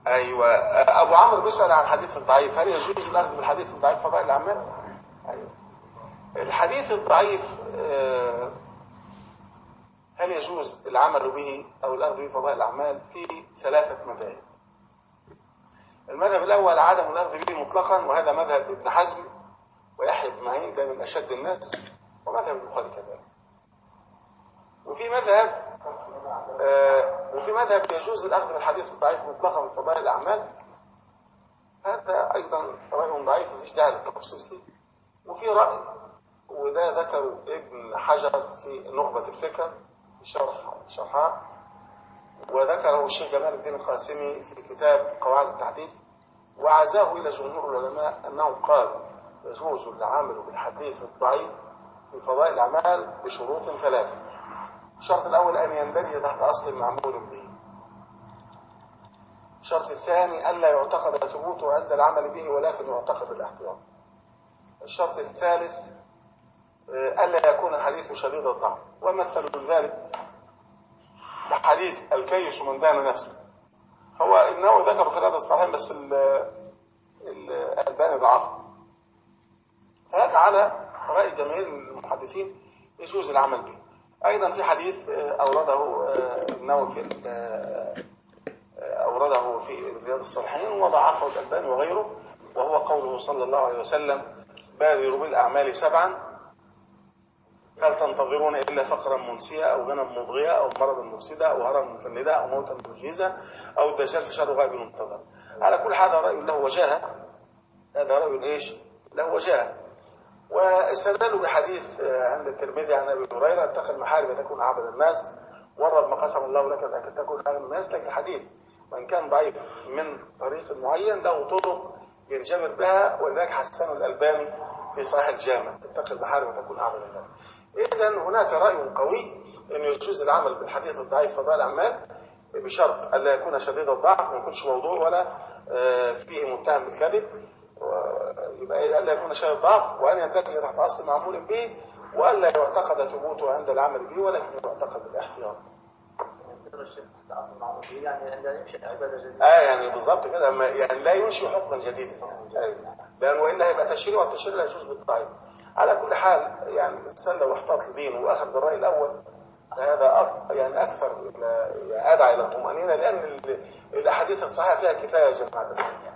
ايوه. ابو عمرو بيسأل عن حديث ضعيف، هل يجوز الاخذ بالحديث الضعيف فضائل الاعمال؟ ايوه. الحديث الضعيف هل يجوز العمل به او الاخذ به فضائل الاعمال؟ في ثلاثة مذاهب. المذهب الاول عدم الاخذ به مطلقا، وهذا مذهب ابن حزم ويحيى بن معين، ده من اشد الناس، ومذهب البخاري كذلك. وفي مذهب يجوز الاخذ بالحديث الضعيف مطلقا من فضائل الاعمال، هذا ايضا راي ضعيف مفيش داعي للتفصيل فيه. وفي راي وده ذكره ابن حجر في نخبة الفكر في شرحها، وذكره الشيخ جمال الدين القاسمي في كتاب قواعد التحديث، وعزاه الى جمهور العلماء انهم قالوا يجوز العمل بالحديث الضعيف في فضائل الاعمال بشروط ثلاثة. الشرط الاول ان يندرج تحت اصل معمول به. الشرط الثاني الا يعتقد ثبوته عند العمل به ولكن يعتقد الاحتياط. الشرط الثالث الا يكون الحديث شديد الضعف، ومثل ذلك بحديث الكيس من دان نفسه. هو انه ذكر في هذا الصحيح بس الألباني ضعفه. فهذا على رأي جماهير المحدثين يجوز العمل به. أيضا في حديث أورده النووي أورده في رياض الصالحين وضعفه الألباني وغيره، وهو قوله صلى الله عليه وسلم: بادروا بالأعمال 7 هل تنتظرون إلا فقرا منسيا أو غنى مضغية أو مرضا مفسدا أو هرما مفندا أو موتا مجيزا أو الدجال في شر غائب منتظر. على كل هذا رأي له وجاهة، هذا رأي ايش؟ له وجاهة. واستدلوا بحديث عند الترمذي عن ابي هريره: اتقي المحارم تكون اعبد الناس، ورد ما قسم الله لك ان تكون اعبد الناس. لكن الحديث وان كان ضعيف من طريق معين له طرق ينجبر بها، ولذلك حسنه الالباني في صحيح الجامع: اتقي المحارم تكون اعبد الناس. اذا هناك راي قوي انه يجوز العمل بالحديث الضعيف فضائل الاعمال بشرط الا يكون شديد الضعف، ما يكونش موضوع ولا فيه متهم بالكذب، يبقى الا يكون شيء ضعف، وان يندرج تحت اصل معمول به، والا يعتقد ثبوته عند العمل به ولكن يعتقد بالاحتياط. يعني لا ينشئ عباده جديده. يعني بالضبط كده، يعني لا ينشئ حكما جديدا، لانه والا هيبقى تشريع، والتشريع لا يجوز بالضعيف. على كل حال يعني الانسان لو احتاط لدينه واخذ بالراي الاول هذا يعني اكثر ادعى الى الطمانينه، لان الاحاديث الصحيحه فيها كفايه يا جماعه.